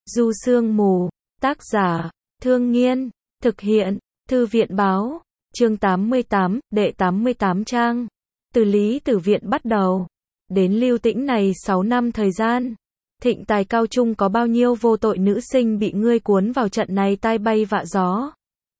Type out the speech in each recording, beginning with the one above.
Du Sương Mù, tác giả, Thương Nghiên, thực hiện, Thư viện báo, chương 88, đệ 88 trang. Từ Lý Tử Viện bắt đầu, đến Lưu Tĩnh này 6 năm thời gian. Thịnh tài cao trung có bao nhiêu vô tội nữ sinh bị ngươi cuốn vào trận này tai bay vạ gió.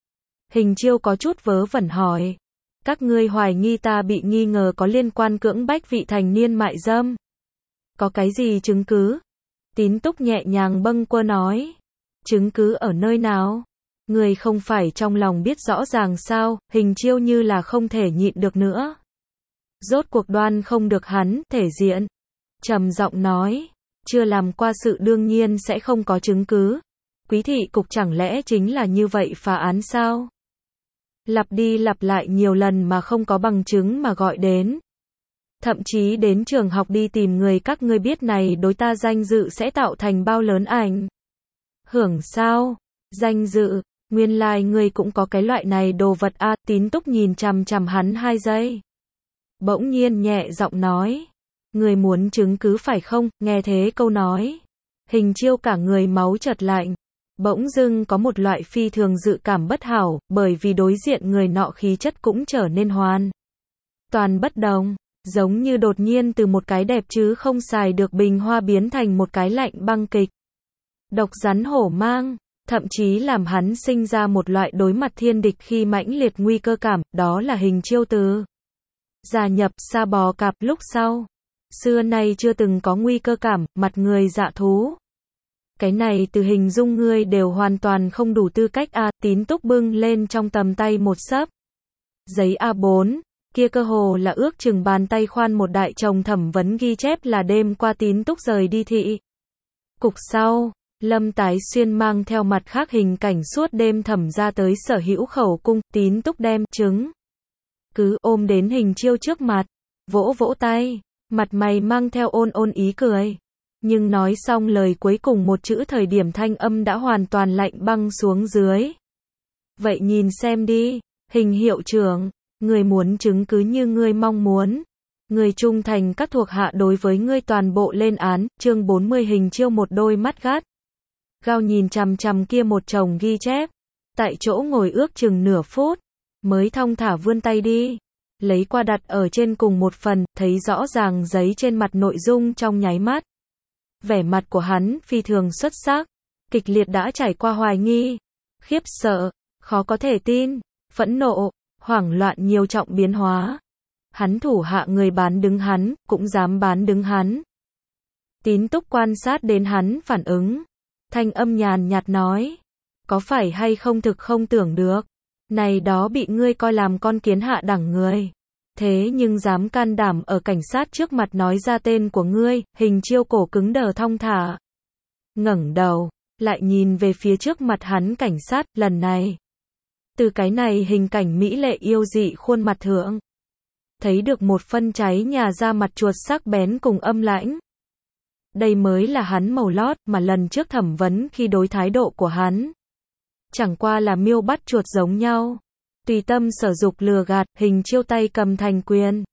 Hình Chiêu có chút vớ vẩn hỏi. Các ngươi hoài nghi ta bị nghi ngờ có liên quan cưỡng bách vị thành niên mại dâm. Có cái gì chứng cứ? Tín Túc nhẹ nhàng bâng quơ nói. Chứng cứ ở nơi nào? Người không phải trong lòng biết rõ ràng sao? Hình Chiêu như là không thể nhịn được nữa. Rốt cuộc đoan không được hắn thể diện. Trầm giọng nói. Chưa làm qua sự đương nhiên sẽ không có chứng cứ. Quý thị cục chẳng lẽ chính là như vậy phá án sao? Lặp đi lặp lại nhiều lần mà không có bằng chứng mà gọi đến. Thậm chí đến trường học đi tìm người các ngươi biết này đối ta danh dự sẽ tạo thành bao lớn ảnh hưởng sao? Danh dự, nguyên lai ngươi cũng có cái loại này đồ vật a. Tín Túc nhìn chằm chằm hắn 2 giây. Bỗng nhiên nhẹ giọng nói. Ngươi muốn chứng cứ phải không? Nghe thế câu nói. Hình Chiêu cả người máu chợt lạnh. Bỗng dưng có một loại phi thường dự cảm bất hảo, bởi vì đối diện người nọ khí chất cũng trở nên hoàn toàn bất đồng. Giống như đột nhiên từ một cái đẹp chứ không xài được bình hoa biến thành một cái lạnh băng kịch. Độc rắn hổ mang, thậm chí làm hắn sinh ra một loại đối mặt thiên địch khi mãnh liệt nguy cơ cảm, đó là Hình Chiêu từ gia nhập Sa Bò Cạp lúc sau. Xưa nay chưa từng có nguy cơ cảm, mặt người dạ thú. Cái này từ hình dung ngươi đều hoàn toàn không đủ tư cách a. Tín Túc bưng lên trong tầm tay một xấp giấy A4. Kia cơ hồ là ước chừng bàn tay khoan một đại chồng thẩm vấn ghi chép là đêm qua Tín Túc rời đi thị cục sau, Lâm Tái Xuyên mang theo mặt khác hình cảnh suốt đêm thẩm ra tới Sở Hữu khẩu cung. Tín Túc đem chứng cứ ôm đến Hình Chiêu trước mặt, vỗ vỗ tay, mặt mày mang theo ôn ôn ý cười. Nhưng nói xong lời cuối cùng một chữ thời điểm thanh âm đã hoàn toàn lạnh băng xuống dưới. Vậy nhìn xem đi, Hình hiệu trưởng. Người muốn chứng cứ như ngươi mong muốn. Người trung thành các thuộc hạ đối với ngươi toàn bộ lên án. Chương 40. Hình Chiêu một đôi mắt gắt gao nhìn chằm chằm kia một chồng ghi chép. Tại chỗ ngồi ước chừng nửa phút, mới thong thả vươn tay đi, lấy qua đặt ở trên cùng một phần, thấy rõ ràng giấy trên mặt nội dung trong nháy mắt. Vẻ mặt của hắn phi thường xuất sắc, kịch liệt đã trải qua hoài nghi, khiếp sợ, khó có thể tin, phẫn nộ, hoảng loạn nhiều trọng biến hóa. Hắn thủ hạ người bán đứng hắn, cũng dám bán đứng hắn. Tín Túc quan sát đến hắn phản ứng. Thanh âm nhàn nhạt nói. Có phải hay không thực không tưởng được. Này đó bị ngươi coi làm con kiến hạ đẳng người. Thế nhưng dám can đảm ở cảnh sát trước mặt nói ra tên của ngươi. Hình Chiêu cổ cứng đờ thong thả. Ngẩng đầu, lại nhìn về phía trước mặt hắn cảnh sát, lần này. Từ cái này hình cảnh mỹ lệ yêu dị khuôn mặt thượng. Thấy được một phân cháy nhà ra mặt chuột sắc bén cùng âm lãnh. Đây mới là hắn màu lót mà lần trước thẩm vấn khi đối thái độ của hắn. Chẳng qua là miêu bắt chuột giống nhau. Tùy tâm sở dục lừa gạt. Hình Chiêu tay cầm thành quyền.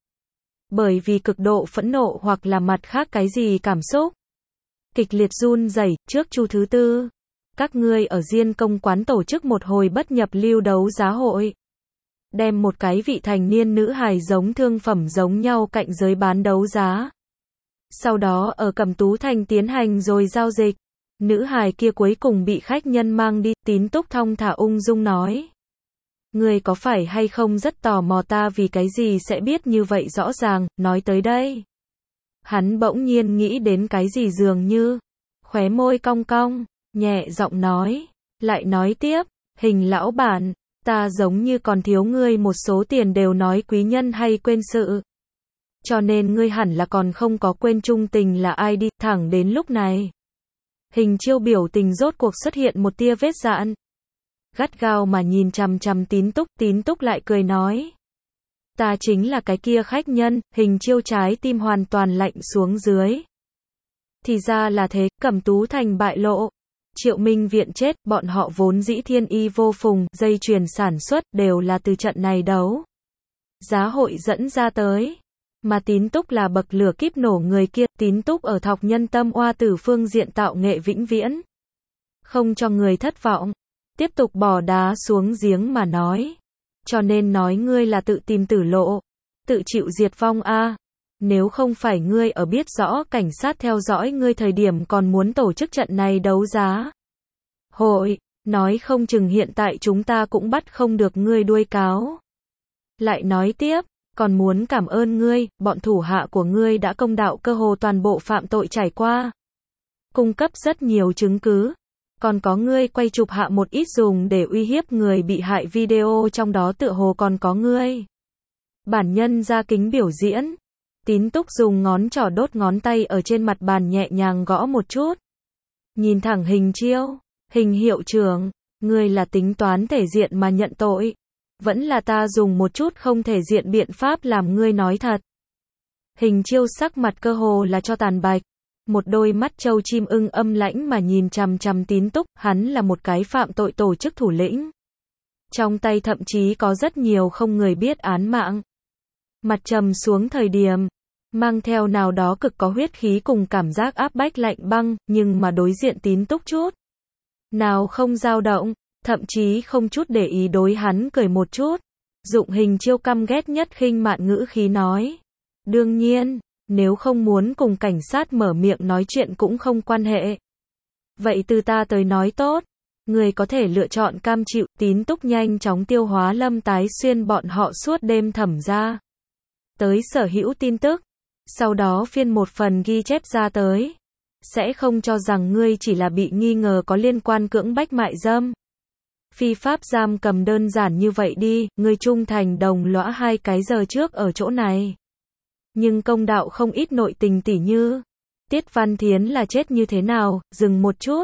Bởi vì cực độ phẫn nộ hoặc là mặt khác cái gì cảm xúc. Kịch liệt run rẩy. Trước Chu thứ tư. Các ngươi ở Diên Công quán tổ chức một hồi bất nhập lưu đấu giá hội. Đem một cái vị thành niên nữ hài giống thương phẩm giống nhau cạnh giới bán đấu giá. Sau đó ở Cẩm Tú Thành tiến hành rồi giao dịch. Nữ hài kia cuối cùng bị khách nhân mang đi. Tín Túc thong thả ung dung nói. Người có phải hay không rất tò mò ta vì cái gì sẽ biết như vậy rõ ràng. Nói tới đây, hắn bỗng nhiên nghĩ đến cái gì dường như. Khóe môi cong cong, nhẹ giọng nói. Lại nói tiếp. Hình lão bản, ta giống như còn thiếu ngươi một số tiền đều nói quý nhân hay quên sự. Cho nên ngươi hẳn là còn không có quên trung tình là ai đi. Thẳng đến lúc này, Hình Chiêu biểu tình rốt cuộc xuất hiện một tia vết dạn. Gắt gao mà nhìn chằm chằm Tín Túc. Tín Túc lại cười nói. Ta chính là cái kia khách nhân. Hình Chiêu trái tim hoàn toàn lạnh xuống dưới. Thì ra là thế. Cẩm Tú Thành bại lộ. Triệu Minh Viện chết. Bọn họ vốn dĩ thiên y vô phùng. Dây chuyền sản xuất đều là từ trận này đấu giá hội dẫn ra tới. Mà Tín Túc là bậc lửa kíp nổ người kia. Tín Túc ở thọc nhân tâm oa tử phương diện tạo nghệ vĩnh viễn. không cho người thất vọng. Tiếp tục bỏ đá xuống giếng mà nói. Cho nên nói ngươi là tự tìm tử lộ, tự chịu diệt vong a. Nếu không phải ngươi ở biết rõ cảnh sát theo dõi ngươi thời điểm còn muốn tổ chức trận này đấu giá hội, nói không chừng hiện tại chúng ta cũng bắt không được ngươi đuôi cáo. Lại nói tiếp, còn muốn cảm ơn ngươi, bọn thủ hạ của ngươi đã công đạo cơ hồ toàn bộ phạm tội trải qua. Cung cấp rất nhiều chứng cứ. Còn có ngươi quay chụp hạ một ít dùng để uy hiếp người bị hại video, trong đó tựa hồ còn có ngươi. Bản nhân ra kính biểu diễn. Tín Túc dùng ngón trỏ đốt ngón tay ở trên mặt bàn nhẹ nhàng gõ một chút. Nhìn thẳng Hình Chiêu. Hình hiệu trưởng, ngươi là tính toán thể diện mà nhận tội. Vẫn là ta dùng một chút không thể diện biện pháp làm ngươi nói thật. Hình Chiêu sắc mặt cơ hồ là cho tàn bạch. Một đôi mắt trâu chim ưng âm lãnh mà nhìn chằm chằm Tín Túc, hắn là một cái phạm tội tổ chức thủ lĩnh. Trong tay thậm chí có rất nhiều không người biết án mạng. Mặt trầm xuống thời điểm, mang theo nào đó cực có huyết khí cùng cảm giác áp bách lạnh băng, nhưng mà đối diện Tín Túc chút nào không dao động, thậm chí không chút để ý đối hắn cười một chút. Dụng Hình Chiêu căm ghét nhất khinh mạn ngữ khí nói. Đương nhiên, nếu không muốn cùng cảnh sát mở miệng nói chuyện cũng không quan hệ. Vậy từ ta tới nói tốt. Người có thể lựa chọn cam chịu. Tín Túc nhanh chóng tiêu hóa Lâm Tái Xuyên bọn họ suốt đêm thẩm ra tới sở hữu tin tức. Sau đó phiên một phần ghi chép ra tới. Sẽ không cho rằng ngươi chỉ là bị nghi ngờ có liên quan cưỡng bách mại dâm. Phi pháp giam cầm đơn giản như vậy đi, ngươi trung thành đồng lõa 2 cái giờ trước ở chỗ này. Nhưng công đạo không ít nội tình tỉ như. Tiết Văn Thiến là chết như thế nào, dừng một chút.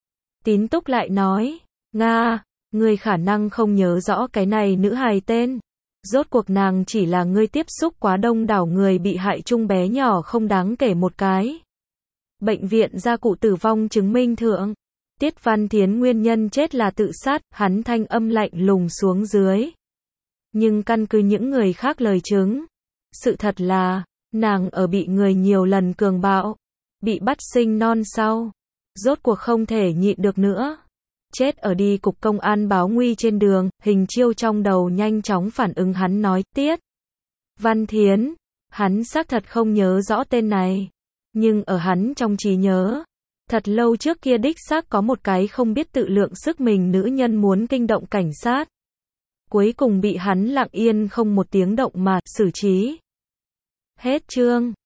Tín Túc lại nói, Nga, ngươi khả năng không nhớ rõ cái này nữ hài tên. Rốt cuộc nàng chỉ là ngươi tiếp xúc quá đông đảo người bị hại chung bé nhỏ không đáng kể một cái. Bệnh viện gia cụ tử vong chứng minh thượng. Tiết Văn Thiến nguyên nhân chết là tự sát, hắn thanh âm lạnh lùng xuống dưới. Nhưng căn cứ những người khác lời chứng, sự thật là, nàng ở bị người nhiều lần cường bạo, bị bắt sinh non sau, rốt cuộc không thể nhịn được nữa. Chết ở đi cục công an báo nguy trên đường. Hình Chiêu trong đầu nhanh chóng phản ứng, hắn nói, Tiết Văn Thiến, hắn xác thật không nhớ rõ tên này. Nhưng ở hắn trong trí nhớ, thật lâu trước kia đích xác có một cái không biết tự lượng sức mình nữ nhân muốn kinh động cảnh sát. Cuối cùng bị hắn lặng yên không một tiếng động mà xử trí. Hết chương.